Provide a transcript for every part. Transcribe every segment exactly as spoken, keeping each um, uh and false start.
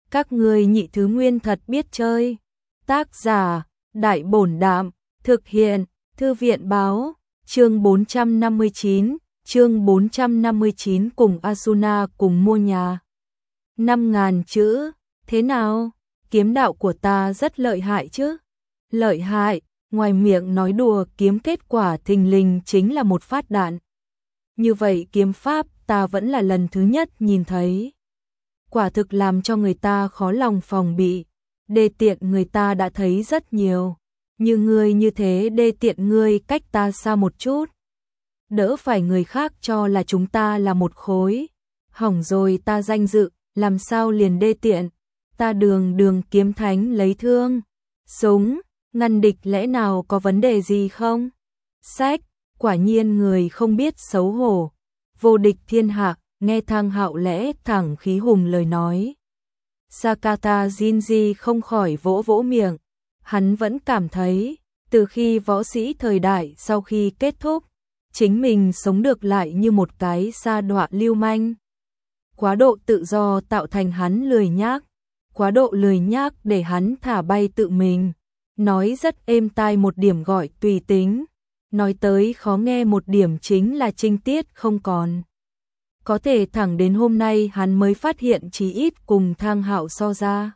Các ngươi nhị thứ nguyên thật biết chơi. Tác giả, Đại Bổn Đạm, thực hiện, Thư viện Báo, chương bốn trăm năm mươi chín, chương bốn trăm năm mươi chín cùng Asuna cùng mua nhà. năm ngàn chữ, thế nào? Kiếm đạo của ta rất lợi hại chứ? Lợi hại, ngoài miệng nói đùa kiếm kết quả thình lình chính là một phát đạn. Như vậy kiếm pháp ta vẫn là lần thứ nhất nhìn thấy. Quả thực làm cho người ta khó lòng phòng bị. Đê tiện người ta đã thấy rất nhiều. Như ngươi như thế đê tiện ngươi cách ta xa một chút. Đỡ phải người khác cho là chúng ta là một khối. Hỏng rồi ta danh dự, làm sao liền đê tiện. Ta đường đường kiếm thánh lấy thương. Súng, ngăn địch lẽ nào có vấn đề gì không? Sách, quả nhiên người không biết xấu hổ. Vô địch thiên hạ, nghe Thang Hạo lẽ thẳng khí hùng lời nói. Sakata Jinji không khỏi vỗ vỗ miệng. Hắn vẫn cảm thấy, từ khi võ sĩ thời đại sau khi kết thúc, chính mình sống được lại như một cái sa đọa lưu manh. Quá độ tự do tạo thành hắn lười nhác, quá độ lười nhác để hắn thả bay tự mình. Nói rất êm tai một điểm gọi tùy tính, nói tới khó nghe một điểm chính là trinh tiết không còn. Có thể thẳng đến hôm nay hắn mới phát hiện chí ít cùng Thang Hạo so ra.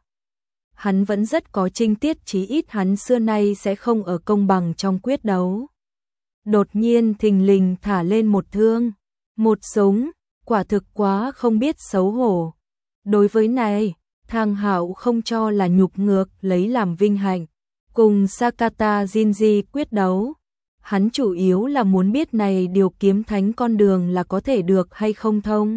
Hắn vẫn rất có trinh tiết, chí ít hắn xưa nay sẽ không ở công bằng trong quyết đấu. Đột nhiên thình lình thả lên một thương, một súng, quả thực quá không biết xấu hổ. Đối với này, Thang Hạo không cho là nhục ngược lấy làm vinh hạnh. Cùng Sakata Jinji quyết đấu, hắn chủ yếu là muốn biết này điều kiếm thánh con đường là có thể được hay không thông.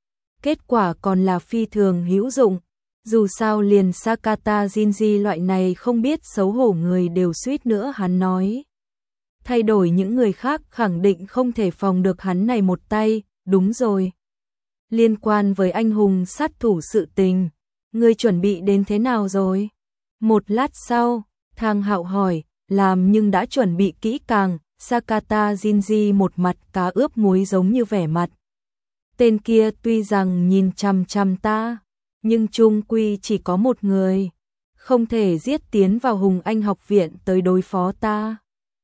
Kết quả còn là phi thường hữu dụng, dù sao liền Sakata Jinji loại này không biết xấu hổ người đều suýt nữa hắn nói. Thay đổi những người khác khẳng định không thể phòng được hắn này một tay, đúng rồi. Liên quan với anh hùng sát thủ sự tình, ngươi chuẩn bị đến thế nào rồi? Một lát sau, Thang Hạo hỏi, làm nhưng đã chuẩn bị kỹ càng. Sakata Jinji một mặt cá ướp muối giống như vẻ mặt. Tên kia tuy rằng nhìn chằm chằm ta, nhưng chung quy chỉ có một người, không thể giết tiến vào Hùng Anh học viện tới đối phó ta.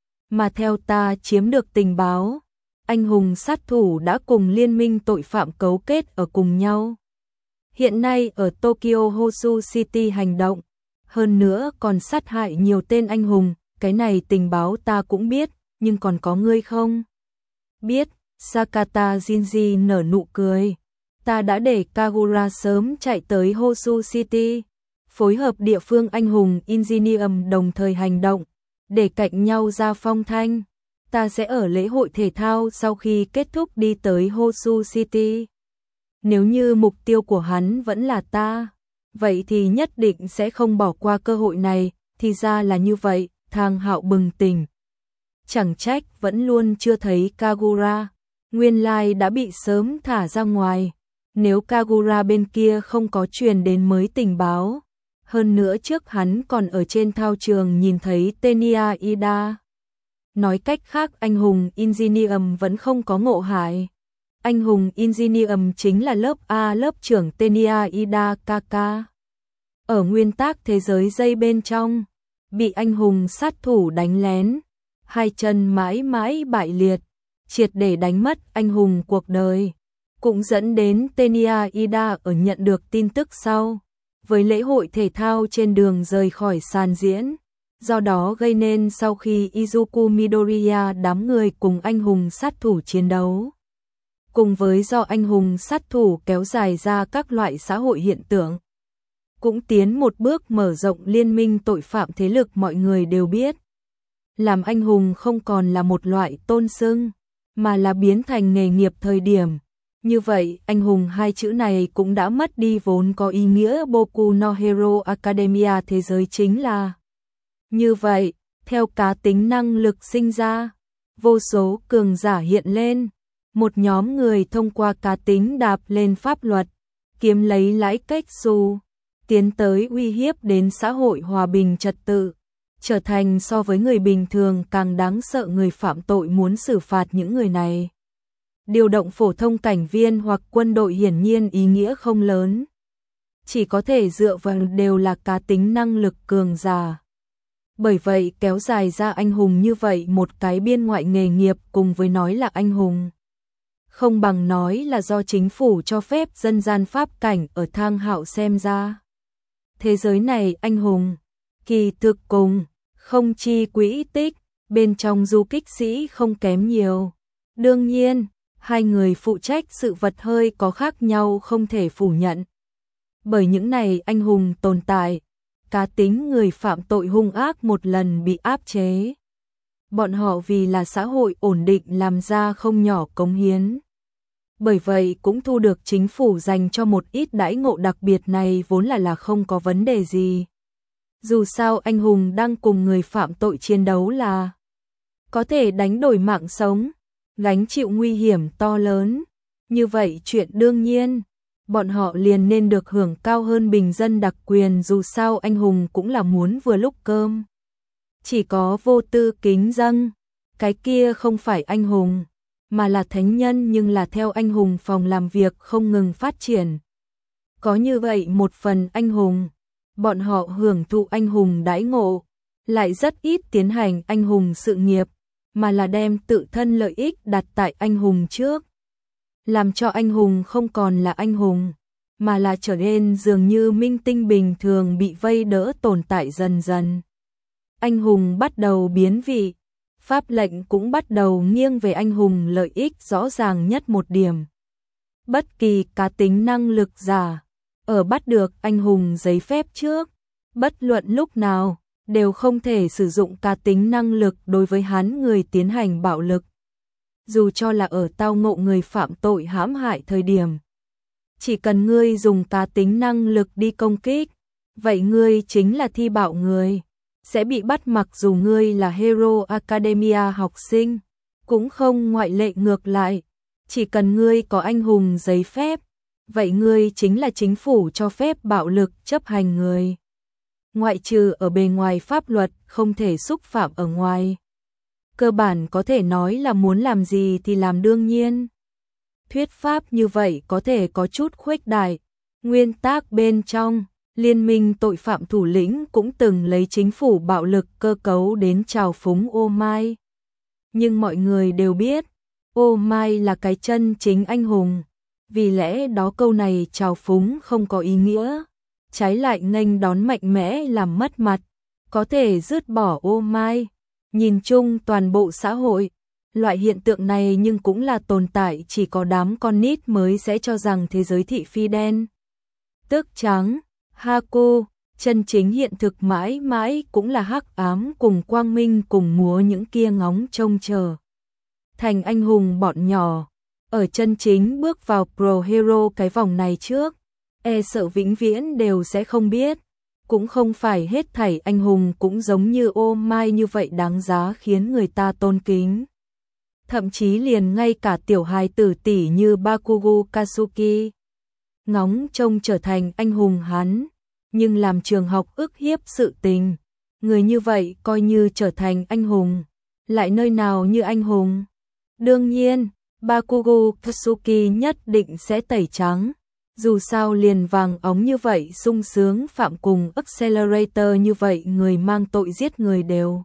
Mà theo ta chiếm được tình báo, anh hùng sát thủ đã cùng liên minh tội phạm cấu kết ở cùng nhau. Hiện nay ở Tokyo Hosu City hành động, hơn nữa còn sát hại nhiều tên anh hùng, cái này tình báo ta cũng biết, nhưng còn có ngươi không? Biết, Sakata Jinji nở nụ cười. Ta đã để Kagura sớm chạy tới Hosu City, phối hợp địa phương anh hùng Ingenium đồng thời hành động, để cạnh nhau ra phong thanh. Ta sẽ ở lễ hội thể thao sau khi kết thúc đi tới Hosu City. Nếu như mục tiêu của hắn vẫn là ta, vậy thì nhất định sẽ không bỏ qua cơ hội này, thì ra là như vậy. Thang Hạo bừng tỉnh. Chẳng trách vẫn luôn chưa thấy Kagura, nguyên lai đã bị sớm thả ra ngoài. Nếu Kagura bên kia không có truyền đến mới tình báo, hơn nữa trước hắn còn ở trên thao trường nhìn thấy Tenya Ida. Nói cách khác anh hùng Ingenium vẫn không có ngộ hại. Anh hùng Ingenium chính là lớp A lớp trưởng Tenya Ida Kaka. Ở nguyên tắc thế giới dây bên trong, bị anh hùng sát thủ đánh lén, hai chân mãi mãi bại liệt, triệt để đánh mất anh hùng cuộc đời, cũng dẫn đến Tenya Ida ở nhận được tin tức sau, với lễ hội thể thao trên đường rời khỏi sàn diễn, do đó gây nên sau khi Izuku Midoriya đám người cùng anh hùng sát thủ chiến đấu. Cùng với do anh hùng sát thủ kéo dài ra các loại xã hội hiện tượng, cũng tiến một bước mở rộng liên minh tội phạm thế lực mọi người đều biết. Làm anh hùng không còn là một loại tôn xưng, mà là biến thành nghề nghiệp thời điểm. Như vậy, anh hùng hai chữ này cũng đã mất đi vốn có ý nghĩa Boku no Hero Academia thế giới chính là. Như vậy, theo cá tính năng lực sinh ra, vô số cường giả hiện lên. Một nhóm người thông qua cá tính đạp lên pháp luật, kiếm lấy lãi cách xù, tiến tới uy hiếp đến xã hội hòa bình trật tự, trở thành so với người bình thường càng đáng sợ người phạm tội muốn xử phạt những người này. Điều động phổ thông cảnh viên hoặc quân đội hiển nhiên ý nghĩa không lớn. chỉ có thể dựa vào đều là cá tính năng lực cường giả. Bởi vậy kéo dài ra anh hùng như vậy một cái biên ngoại nghề nghiệp cùng với nói là anh hùng. Không bằng nói là do chính phủ cho phép dân gian pháp cảnh ở Thang Hạo xem ra. Thế giới này anh hùng, kỳ thực cùng, không chi quỹ tích, bên trong du kích sĩ không kém nhiều. Đương nhiên, hai người phụ trách sự vật hơi có khác nhau không thể phủ nhận. Bởi những này anh hùng tồn tại, cá tính người phạm tội hung ác một lần bị áp chế. Bọn họ vì là xã hội ổn định làm ra không nhỏ cống hiến. Bởi vậy cũng thu được chính phủ dành cho một ít đãi ngộ đặc biệt này vốn là là không có vấn đề gì. Dù sao anh hùng đang cùng người phạm tội chiến đấu là có thể đánh đổi mạng sống, gánh chịu nguy hiểm to lớn. Như vậy chuyện đương nhiên, bọn họ liền nên được hưởng cao hơn bình dân đặc quyền, dù sao anh hùng cũng là muốn vừa lúc cơm. Chỉ có vô tư kính dâng, cái kia không phải anh hùng, mà là thánh nhân, nhưng là theo anh hùng phòng làm việc không ngừng phát triển. Có như vậy một phần anh hùng, bọn họ hưởng thụ anh hùng đãi ngộ, lại rất ít tiến hành anh hùng sự nghiệp, mà là đem tự thân lợi ích đặt tại anh hùng trước. Làm cho anh hùng không còn là anh hùng, mà là trở nên dường như minh tinh bình thường bị vây đỡ tồn tại dần dần. Anh hùng bắt đầu biến vị, pháp lệnh cũng bắt đầu nghiêng về anh hùng lợi ích rõ ràng nhất một điểm. Bất kỳ cá tính năng lực giả, ở bắt được anh hùng giấy phép trước, bất luận lúc nào, đều không thể sử dụng cá tính năng lực đối với hắn người tiến hành bạo lực. Dù cho là ở tao ngộ người phạm tội hãm hại thời điểm. Chỉ cần ngươi dùng cá tính năng lực đi công kích, vậy ngươi chính là thi bạo người, sẽ bị bắt mặc dù ngươi là Hero Academia học sinh, cũng không ngoại lệ ngược lại. Chỉ cần ngươi có anh hùng giấy phép, vậy ngươi chính là chính phủ cho phép bạo lực chấp hành người. Ngoại trừ ở bề ngoài pháp luật không thể xúc phạm ở ngoài. Cơ bản có thể nói là muốn làm gì thì làm đương nhiên. Thuyết pháp như vậy có thể có chút khuếch đại. Nguyên tắc bên trong, liên minh tội phạm thủ lĩnh cũng từng lấy chính phủ bạo lực cơ cấu đến trào phúng Ô Mai. Nhưng mọi người đều biết, Ô Mai là cái chân chính anh hùng. Vì lẽ đó câu này trào phúng không có ý nghĩa. Trái lại nghênh đón mạnh mẽ làm mất mặt, có thể dứt bỏ Ô Mai. Nhìn chung toàn bộ xã hội, loại hiện tượng này nhưng cũng là tồn tại, chỉ có đám con nít mới sẽ cho rằng thế giới thị phi đen tức trắng, Haku, chân chính hiện thực mãi mãi cũng là hắc ám cùng quang minh cùng múa những kia ngóng trông chờ. Thành anh hùng bọn nhỏ, ở chân chính bước vào Pro Hero cái vòng này trước, e sợ vĩnh viễn đều sẽ không biết. Cũng không phải hết thảy anh hùng cũng giống như Ô Mai như vậy đáng giá khiến người ta tôn kính. Thậm chí liền ngay cả tiểu hài tử tỷ như Bakugo Katsuki, ngóng trông trở thành anh hùng hắn, nhưng làm trường học ức hiếp sự tình. Người như vậy coi như trở thành anh hùng, lại nơi nào như anh hùng. Đương nhiên, Bakugo Katsuki nhất định sẽ tẩy trắng. Dù sao liền vàng óng như vậy sung sướng phạm cùng Accelerator như vậy người mang tội giết người đều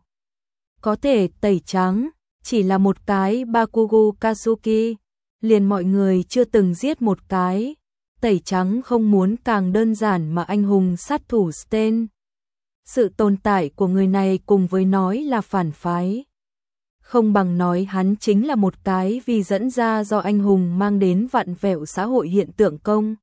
có thể tẩy trắng, chỉ là một cái Bakugo Katsuki, liền mọi người chưa từng giết một cái, tẩy trắng không muốn càng đơn giản mà anh hùng sát thủ Sten. Sự tồn tại của người này cùng với nói là phản phái. Không bằng nói hắn chính là một cái vì dẫn ra do anh hùng mang đến vặn vẹo xã hội hiện tượng công.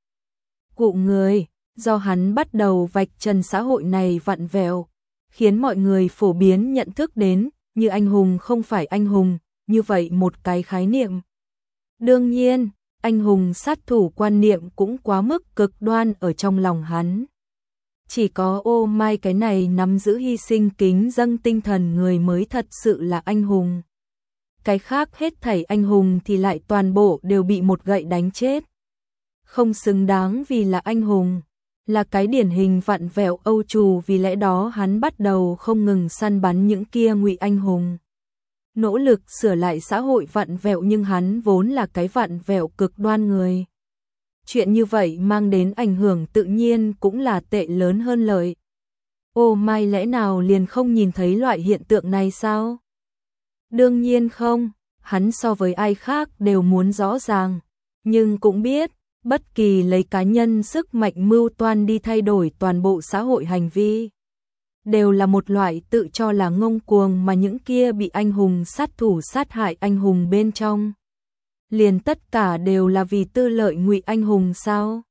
Cụ người, do hắn bắt đầu vạch trần xã hội này vặn vẹo, khiến mọi người phổ biến nhận thức đến như anh hùng không phải anh hùng, như vậy một cái khái niệm. Đương nhiên, anh hùng sát thủ quan niệm cũng quá mức cực đoan ở trong lòng hắn. Chỉ có Ô Mai cái này nắm giữ hy sinh kính dâng tinh thần người mới thật sự là anh hùng. Cái khác hết thảy anh hùng thì lại toàn bộ đều bị một gậy đánh chết. Không xứng đáng vì là anh hùng, là cái điển hình vặn vẹo Âu trù, vì lẽ đó hắn bắt đầu không ngừng săn bắn những kia ngụy anh hùng. Nỗ lực sửa lại xã hội vặn vẹo, nhưng hắn vốn là cái vặn vẹo cực đoan người. Chuyện như vậy mang đến ảnh hưởng tự nhiên cũng là tệ lớn hơn lợi. Ô Mai lẽ nào liền không nhìn thấy loại hiện tượng này sao? Đương nhiên không, hắn so với ai khác đều muốn rõ ràng, nhưng cũng biết, bất kỳ lấy cá nhân sức mạnh mưu toan đi thay đổi toàn bộ xã hội hành vi, đều là một loại tự cho là ngông cuồng mà những kia bị anh hùng sát thủ sát hại anh hùng bên trong. Liền tất cả đều là vì tư lợi ngụy anh hùng sao?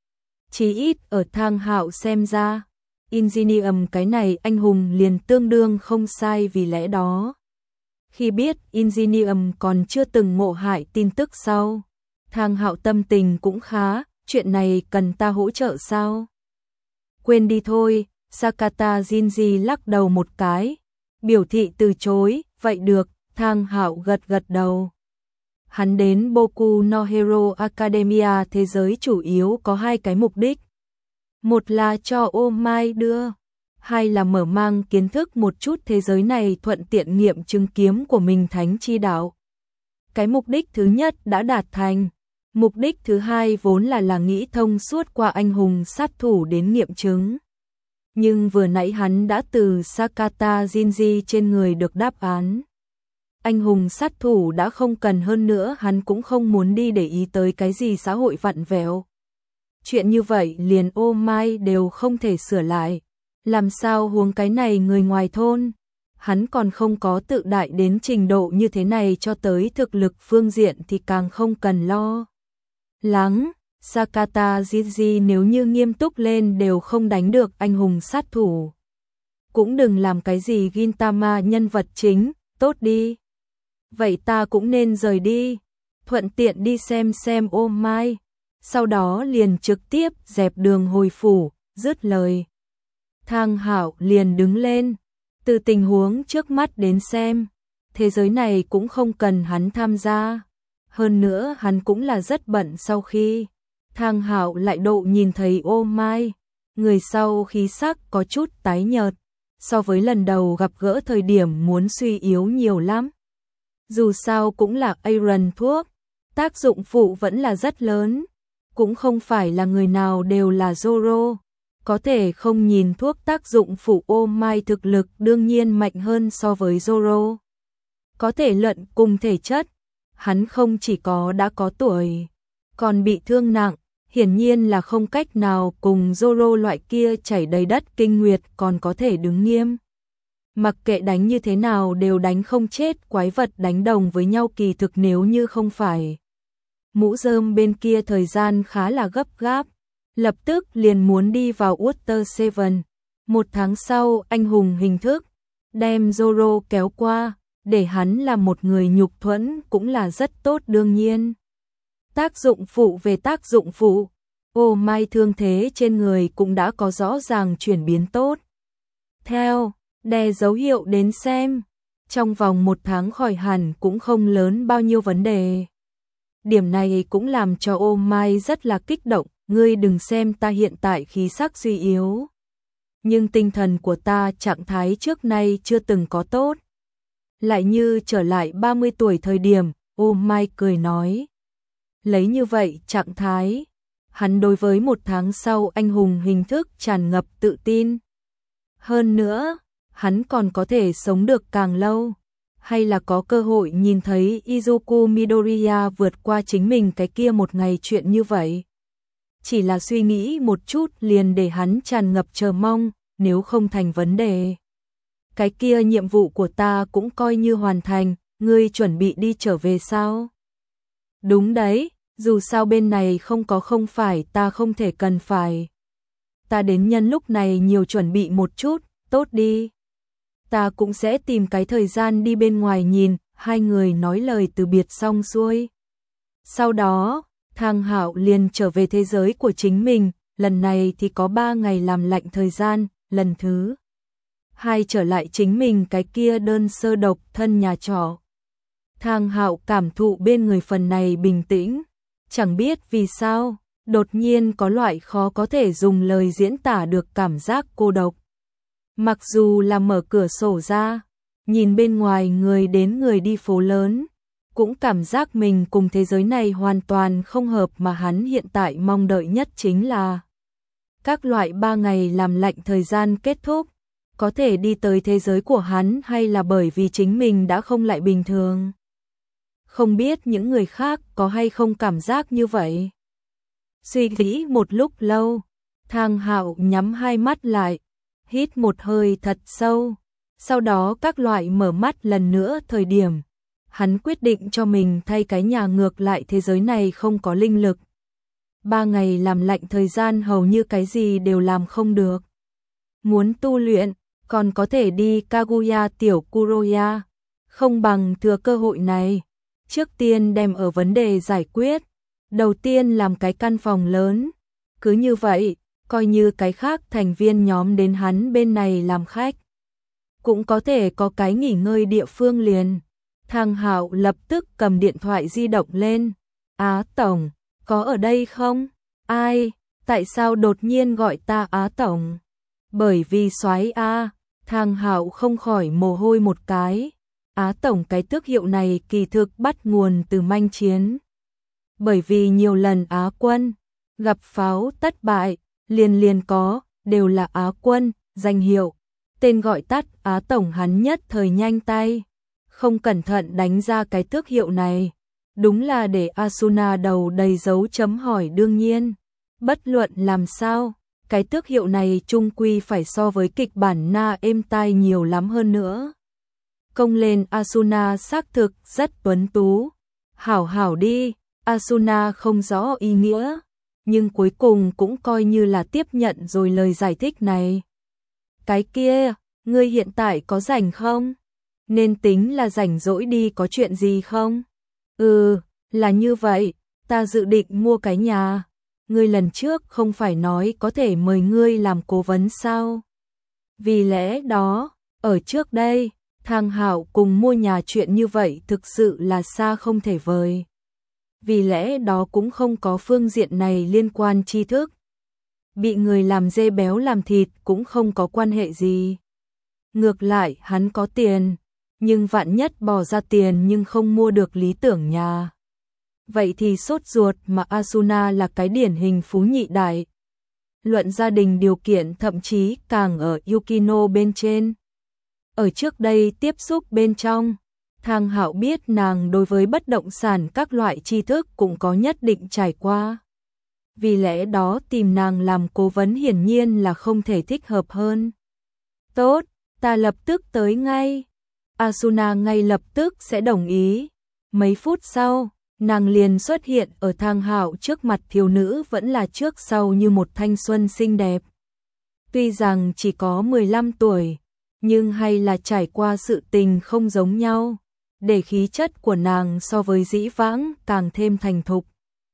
Chí ít ở Thang Hạo xem ra, Ingenium cái này anh hùng liền tương đương không sai vì lẽ đó. Khi biết Ingenium còn chưa từng ngộ hại tin tức sau, Thang Hạo tâm tình cũng khá, chuyện này cần ta hỗ trợ sao? Quên đi thôi, Sakata Jinji lắc đầu một cái, biểu thị từ chối, vậy được, Thang Hạo gật gật đầu. Hắn đến Boku no Hero Academia thế giới chủ yếu có hai cái mục đích. Một là cho Ô Mai đưa, hai là mở mang kiến thức một chút thế giới này thuận tiện nghiệm chứng kiếm của mình thánh chi đạo. Cái mục đích thứ nhất đã đạt thành, mục đích thứ hai vốn là là nghĩ thông suốt qua anh hùng sát thủ đến nghiệm chứng. Nhưng vừa nãy hắn đã từ Sakata Jinji trên người được đáp án. Anh hùng sát thủ đã không cần hơn nữa, hắn cũng không muốn đi để ý tới cái gì xã hội vặn vẹo. Chuyện như vậy liền Ô Mai đều không thể sửa lại. Làm sao huống cái này người ngoài thôn, hắn còn không có tự đại đến trình độ như thế này, cho tới thực lực phương diện thì càng không cần lo lắng. Sakata Jinji nếu như nghiêm túc lên đều không đánh được anh hùng sát thủ. Cũng đừng làm cái gì Gintama nhân vật chính, tốt đi. Vậy ta cũng nên rời đi, thuận tiện đi xem xem Ô Mai, sau đó liền trực tiếp dẹp đường hồi phủ, dứt lời. Thang Hạo liền đứng lên, từ tình huống trước mắt đến xem, thế giới này cũng không cần hắn tham gia. Hơn nữa hắn cũng là rất bận. Sau khi Thang Hạo lại độ nhìn thấy Ô Mai, người sau khí sắc có chút tái nhợt, so với lần đầu gặp gỡ thời điểm muốn suy yếu nhiều lắm. Dù sao cũng là Iron thuốc, tác dụng phụ vẫn là rất lớn, cũng không phải là người nào đều là Zoro. Có thể không nhìn thuốc tác dụng phụ, Ô Mai thực lực đương nhiên mạnh hơn so với Zoro. Có thể luận cùng thể chất, hắn không chỉ có đã có tuổi, còn bị thương nặng, hiển nhiên là không cách nào cùng Zoro loại kia chảy đầy đất kinh nguyệt còn có thể đứng nghiêm. Mặc kệ đánh như thế nào đều đánh không chết quái vật đánh đồng với nhau, kỳ thực nếu như không phải Mũ Rơm bên kia thời gian khá là gấp gáp, lập tức liền muốn đi vào Water Seven. Một tháng sau, anh hùng hình thức đem Zoro kéo qua, để hắn là một người nhục thuẫn cũng là rất tốt đương nhiên. Tác dụng phụ về tác dụng phụ, Ô Mai thương thế trên người cũng đã có rõ ràng chuyển biến tốt. Theo đè dấu hiệu đến xem, trong vòng một tháng khỏi hẳn cũng không lớn bao nhiêu vấn đề. Điểm này cũng làm cho Ô Mai rất là kích động, ngươi đừng xem ta hiện tại khí sắc suy yếu, nhưng tinh thần của ta trạng thái trước nay chưa từng có tốt. Lại như trở lại ba mươi tuổi thời điểm, Ô Mai cười nói. Lấy như vậy trạng thái, hắn đối với một tháng sau anh hùng hình thức tràn ngập tự tin. Hơn nữa, hắn còn có thể sống được càng lâu, hay là có cơ hội nhìn thấy Izuku Midoriya vượt qua chính mình cái kia một ngày, chuyện như vậy. Chỉ là suy nghĩ một chút liền để hắn tràn ngập chờ mong, nếu không thành vấn đề. Cái kia nhiệm vụ của ta cũng coi như hoàn thành, ngươi chuẩn bị đi trở về sao? Đúng đấy, dù sao bên này không có không phải ta không thể cần phải. Ta đến nhân lúc này nhiều chuẩn bị một chút, tốt đi. Ta cũng sẽ tìm cái thời gian đi bên ngoài nhìn. Hai người nói lời từ biệt xong xuôi. Sau đó, Thang Hạo liền trở về thế giới của chính mình, lần này thì có ba ngày làm lạnh thời gian, lần thứ hai trở lại chính mình cái kia đơn sơ độc thân nhà trọ. Thang Hạo cảm thụ bên người phần này bình tĩnh, chẳng biết vì sao, đột nhiên có loại khó có thể dùng lời diễn tả được cảm giác cô độc. Mặc dù là mở cửa sổ ra, nhìn bên ngoài người đến người đi phố lớn, cũng cảm giác mình cùng thế giới này hoàn toàn không hợp, mà hắn hiện tại mong đợi nhất chính là các loại ba ngày làm lạnh thời gian kết thúc, có thể đi tới thế giới của hắn, hay là bởi vì chính mình đã không lại bình thường. Không biết những người khác có hay không cảm giác như vậy. Suy nghĩ một lúc lâu, Thang Hạo nhắm hai mắt lại, hít một hơi thật sâu, sau đó các loại mở mắt lần nữa. Thời điểm hắn quyết định cho mình thay cái nhà ngược lại thế giới này không có linh lực. Ba ngày làm lạnh thời gian hầu như cái gì đều làm không được. Muốn tu luyện, còn có thể đi Kaguya tiểu Kuroya, không bằng thừa cơ hội này. Trước tiên đem ở vấn đề giải quyết, đầu tiên làm cái căn phòng lớn. Cứ như vậy, coi như cái khác thành viên nhóm đến hắn bên này làm khách, cũng có thể có cái nghỉ ngơi địa phương liền. Thang Hạo lập tức cầm điện thoại di động lên. Á Tổng, có ở đây không? Ai? Tại sao đột nhiên gọi ta Á Tổng? Bởi vì soái a. Thang Hạo không khỏi mồ hôi một cái. Á Tổng cái tước hiệu này kỳ thực bắt nguồn từ manh chiến. Bởi vì nhiều lần Á quân gặp pháo thất bại, liền liền có, đều là Á quân, danh hiệu. Tên gọi tắt Á Tổng hắn nhất thời nhanh tay, không cẩn thận đánh ra cái tước hiệu này. Đúng là để Asuna đầu đầy dấu chấm hỏi. Đương nhiên, bất luận làm sao, cái tước hiệu này chung quy phải so với kịch bản na êm tai nhiều lắm hơn nữa. Công lên Asuna xác thực rất tuấn tú. Hảo hảo đi. Asuna không rõ ý nghĩa, nhưng cuối cùng cũng coi như là tiếp nhận rồi lời giải thích này. Cái kia, ngươi hiện tại có rảnh không? Nên tính là rảnh rỗi đi, có chuyện gì không? Ừ, là như vậy, ta dự định mua cái nhà. Ngươi lần trước không phải nói có thể mời ngươi làm cố vấn sao? Vì lẽ đó, ở trước đây, Thang Hạo cùng mua nhà chuyện như vậy thực sự là xa không thể vời. Vì lẽ đó cũng không có phương diện này liên quan tri thức. Bị người làm dê béo làm thịt cũng không có quan hệ gì. Ngược lại hắn có tiền, nhưng vạn nhất bỏ ra tiền nhưng không mua được lý tưởng nhà. Vậy thì sốt ruột, mà Asuna là cái điển hình phú nhị đại. Luận gia đình điều kiện thậm chí càng ở Yukino bên trên. Ở trước đây tiếp xúc bên trong, Thang Hạo biết nàng đối với bất động sản các loại tri thức cũng có nhất định trải qua. Vì lẽ đó tìm nàng làm cố vấn hiển nhiên là không thể thích hợp hơn. Tốt, ta lập tức tới ngay. Asuna ngay lập tức sẽ đồng ý. Mấy phút sau, nàng liền xuất hiện ở Thang Hạo trước mặt. Thiếu nữ vẫn là trước sau như một thanh xuân xinh đẹp. Tuy rằng chỉ có mười lăm tuổi, nhưng hay là trải qua sự tình không giống nhau, để khí chất của nàng so với dĩ vãng càng thêm thành thục.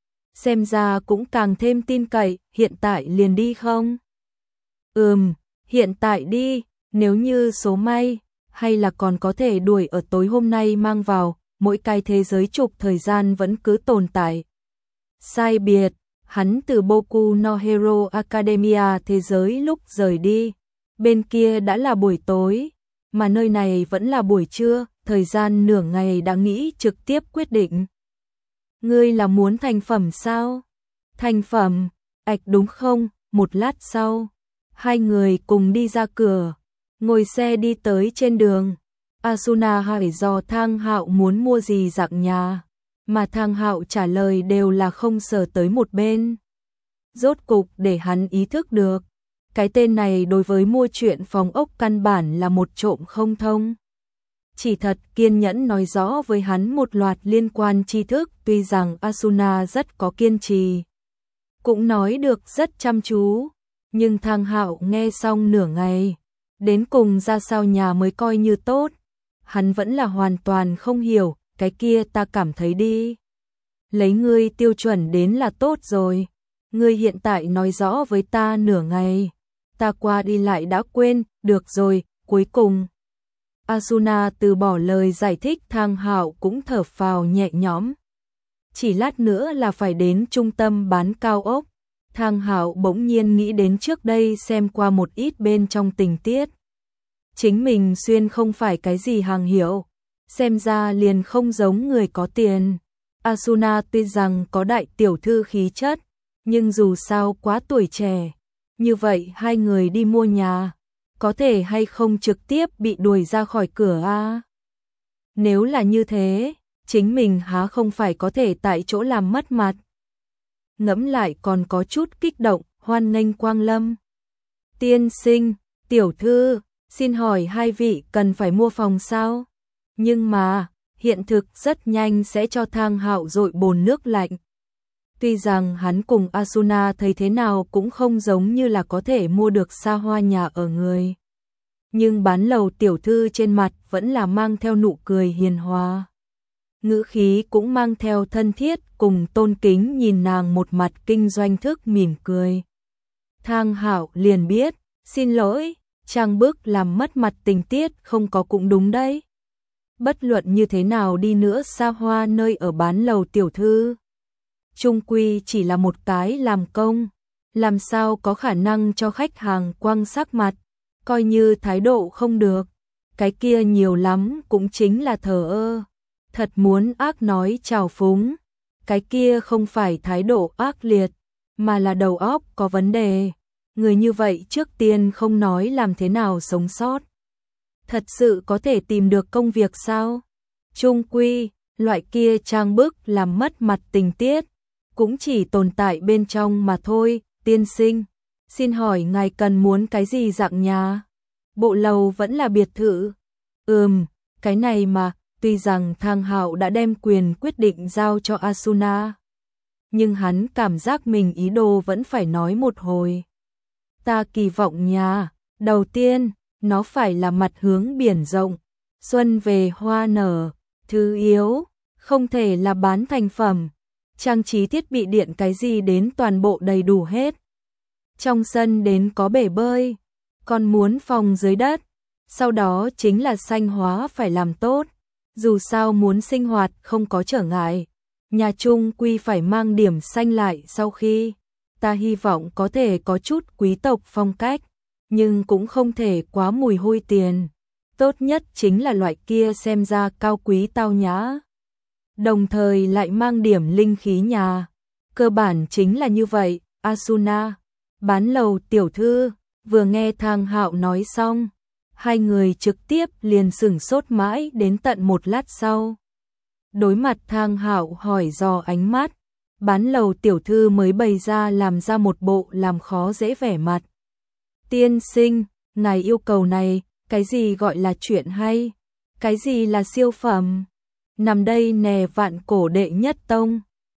Xem ra cũng càng thêm tin cậy. Hiện tại liền đi không? Ừm, hiện tại đi. Nếu như số may, hay là còn có thể đuổi ở tối hôm nay mang vào. Mỗi cái thế giới trục thời gian vẫn cứ tồn tại. Sai biệt, hắn từ Boku no Hero Academia thế giới lúc rời đi, bên kia đã là buổi tối, mà nơi này vẫn là buổi trưa. Thời gian nửa ngày đã nghĩ trực tiếp quyết định. Ngươi là muốn thành phẩm sao? Thành phẩm, ạch đúng không? Một lát sau, hai người cùng đi ra cửa, ngồi xe đi tới trên đường. Asuna hỏi do Thang Hạo muốn mua gì dạng nhà, mà Thang Hạo trả lời đều là không sờ tới một bên. Rốt cục để hắn ý thức được, cái tên này đối với mua chuyện phòng ốc căn bản là một trộm không thông. Chỉ thật kiên nhẫn nói rõ với hắn một loạt liên quan tri thức. Tuy rằng Asuna rất có kiên trì, cũng nói được rất chăm chú, nhưng Thang Hạo nghe xong nửa ngày, đến cùng ra sao nhà mới coi như tốt, hắn vẫn là hoàn toàn không hiểu. Cái kia ta cảm thấy đi, lấy ngươi tiêu chuẩn đến là tốt rồi. Ngươi hiện tại nói rõ với ta nửa ngày, ta qua đi lại đã quên. Được rồi, cuối cùng Asuna từ bỏ lời giải thích. Thang Hạo cũng thở phào nhẹ nhõm. Chỉ lát nữa là phải đến trung tâm bán cao ốc. Thang Hạo bỗng nhiên nghĩ đến trước đây xem qua một ít bên trong tình tiết. Chính mình xuyên không phải cái gì hàng hiệu, xem ra liền không giống người có tiền. Asuna tuy rằng có đại tiểu thư khí chất, nhưng dù sao quá tuổi trẻ, như vậy hai người đi mua nhà, có thể hay không trực tiếp bị đuổi ra khỏi cửa a? Nếu là như thế, chính mình há không phải có thể tại chỗ làm mất mặt. Ngẫm lại còn có chút kích động, hoan nghênh quang lâm. Tiên sinh, tiểu thư, xin hỏi hai vị cần phải mua phòng sao? Nhưng mà, hiện thực rất nhanh sẽ cho Thang Hạo dội bồn nước lạnh. Tuy rằng hắn cùng Asuna thấy thế nào cũng không giống như là có thể mua được xa hoa nhà ở người. Nhưng bán lầu tiểu thư trên mặt vẫn là mang theo nụ cười hiền hòa. Ngữ khí cũng mang theo thân thiết cùng tôn kính, nhìn nàng một mặt kinh doanh thức mỉm cười. Thang Hạo liền biết, xin lỗi, trang bức làm mất mặt tình tiết không có cũng đúng đấy. Bất luận như thế nào đi nữa, xa hoa nơi ở bán lầu tiểu thư chung quy chỉ là một cái làm công, làm sao có khả năng cho khách hàng quăng sắc mặt, coi như thái độ không được, cái kia nhiều lắm cũng chính là thờ ơ. Thật muốn ác nói trào phúng, cái kia không phải thái độ ác liệt, mà là đầu óc có vấn đề. Người như vậy trước tiên không nói làm thế nào sống sót. Thật sự có thể tìm được công việc sao? Chung quy, loại kia trang bức làm mất mặt tình tiết, cũng chỉ tồn tại bên trong mà thôi. Tiên sinh, xin hỏi ngài cần muốn cái gì dạng nhà? Bộ lầu vẫn là biệt thự? Ừm, cái này mà. Tuy rằng Thang Hạo đã đem quyền quyết định giao cho Asuna, nhưng hắn cảm giác mình ý đồ vẫn phải nói một hồi. Ta kỳ vọng nhà, đầu tiên, nó phải là mặt hướng biển rộng, xuân về hoa nở, thứ yếu, không thể là bán thành phẩm, trang trí thiết bị điện cái gì đến toàn bộ đầy đủ hết. Trong sân đến có bể bơi, còn muốn phòng dưới đất, sau đó chính là xanh hóa phải làm tốt. Dù sao muốn sinh hoạt không có trở ngại, nhà chung quy phải mang điểm xanh lại. Sau khi ta hy vọng có thể có chút quý tộc phong cách, nhưng cũng không thể quá mùi hôi tiền. Tốt nhất chính là loại kia xem ra cao quý tao nhã, đồng thời lại mang điểm linh khí nhà. Cơ bản chính là như vậy. Asuna, bán lầu tiểu thư, vừa nghe Thang Hạo nói xong, hai người trực tiếp liền sửng sốt mãi đến tận một lát sau. Đối mặt Thang Hạo hỏi dò ánh mắt, bán lầu tiểu thư mới bày ra làm ra một bộ làm khó dễ vẻ mặt. Tiên sinh, ngài yêu cầu này, cái gì gọi là chuyện hay? Cái gì là siêu phẩm? Nằm đây nè, vạn cổ đệ nhất tông.